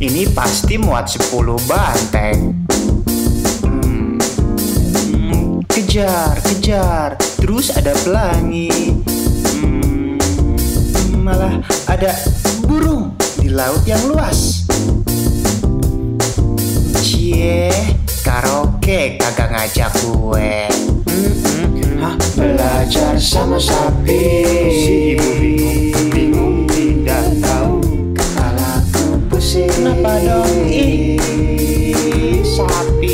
Ini pasti muat 10 banteng. Kejar, terus ada pelangi. Malah ada burung di laut yang luas. Cie, karaoke kagak ngajak gue. Belajar sama sapi. Si ibu bingung tidak tahu, kepalaku pusing. Kenapa dong sapi?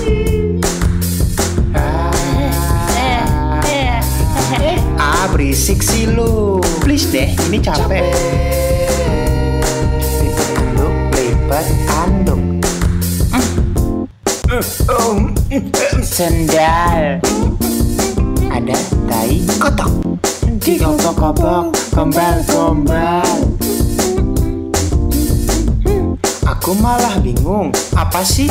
Berisik sih lu. Please deh, ini capek. Lipat anduk. Sendal. Ada tai kotok. Dikobok-kobok, gombal-gombal. Aku malah bingung, apa sih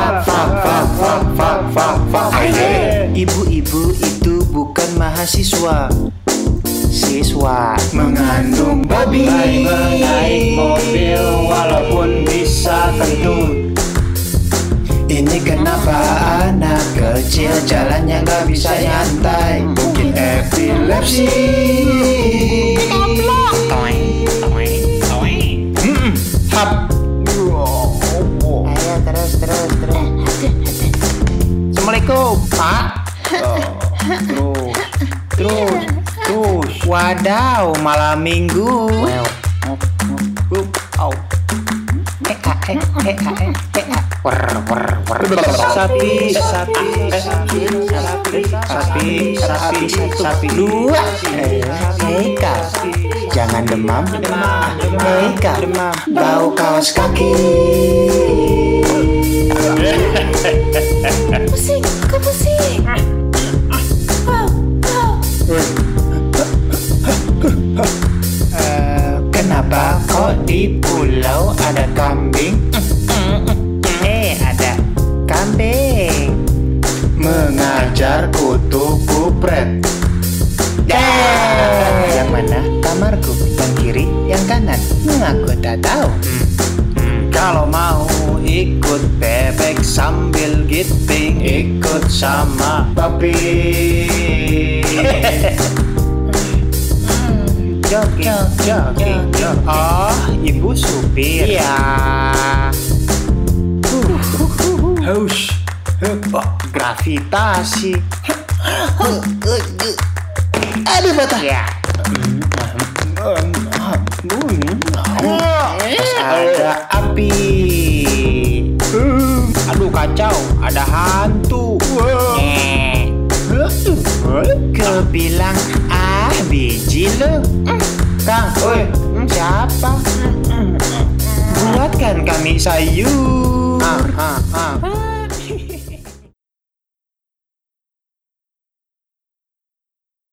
Ibu-ibu itu bukan mahasiswa. Siswa mengandung babi, naik mobil walaupun bisa kentut. Ini kenapa anak kecil jalannya gak bisa nyantai? Mungkin epilepsi. Hap. Ayo terus. Assalamualaikum Pak. Terus. Wadaw, malam minggu. Sapi dua. Eka, jangan demam. Eka, bau kaos kaki. Pusing. Kenapa kok di pulau ada kambing? Ada kambing mengajar kutu kupret. Yang mana kamarku? Yang kiri, yang kanan? Aku tak tahu. Kalau mau ikut bebek sambil giting, ikut sama papi. Jogging. Oh, ibu supir. Iya. Hush. Gravitasi. Aduh batah. Ya. Ada api. Aduh kacau, ada hantu. Kebilang biji lo. Kang, siapa? Buatkan kami sayur.